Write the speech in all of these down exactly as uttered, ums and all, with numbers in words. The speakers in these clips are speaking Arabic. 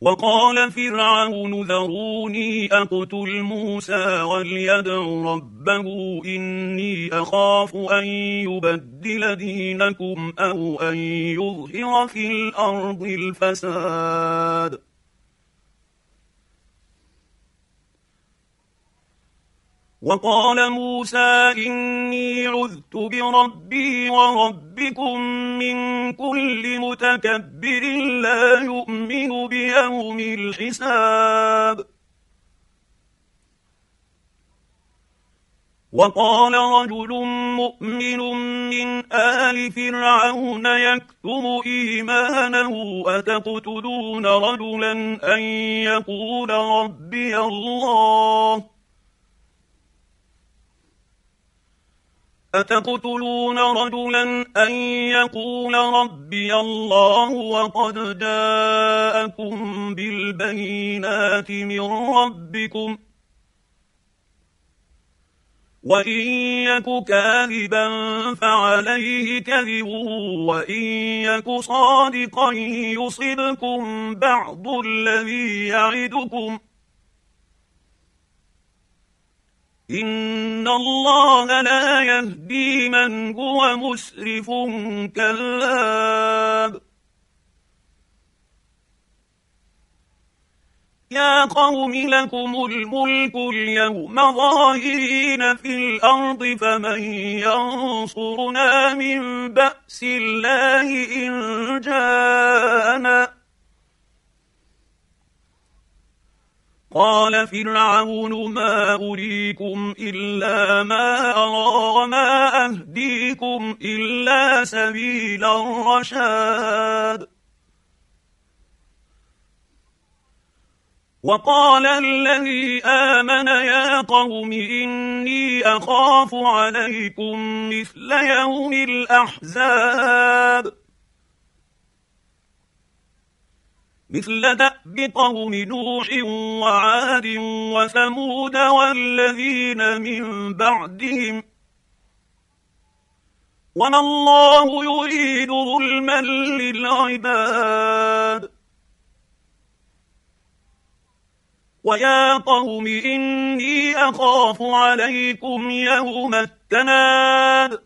وقال فرعون ذروني أقتل موسى وليدع ربه إني أخاف أن يبدل دينكم أو أن يظهر في الأرض الفساد. وقال موسى إني عذت بربي وربكم من كل متكبر لا يؤمن بيوم الحساب. وقال رجل مؤمن من آل فرعون يكتم إيمانه أتقتلون رجلا أن يقول ربي الله أتقتلون رجلا أن يقول ربي الله وقد جاءكم بالبينات من ربكم وإن يك كاذبا فعليه كذبه وإن يك صادقا يصبكم بعض الذي يعدكم إن الله لا يهدي من هو مسرف كذاب. يا قوم لكم الملك اليوم ظاهرين في الأرض فمن ينصرنا من بأس الله إن جاءنا. قال فرعون ما أريكم إلا ما أرى وما أهديكم إلا سبيل الرشاد. وقال الذي آمن يا قوم إني أخاف عليكم مثل يوم الأحزاب مثل دأب قوم نوح وعاد وثمود والذين من بعدهم وما الله يريد ظلما للعباد. ويا قوم إني أخاف عليكم يوم التناد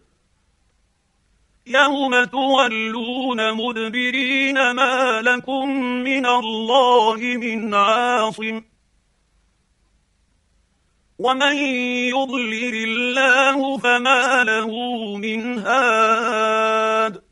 يوم تولون مدبرين ما لكم من الله من عاصم ومن يضلل الله فما له من هاد.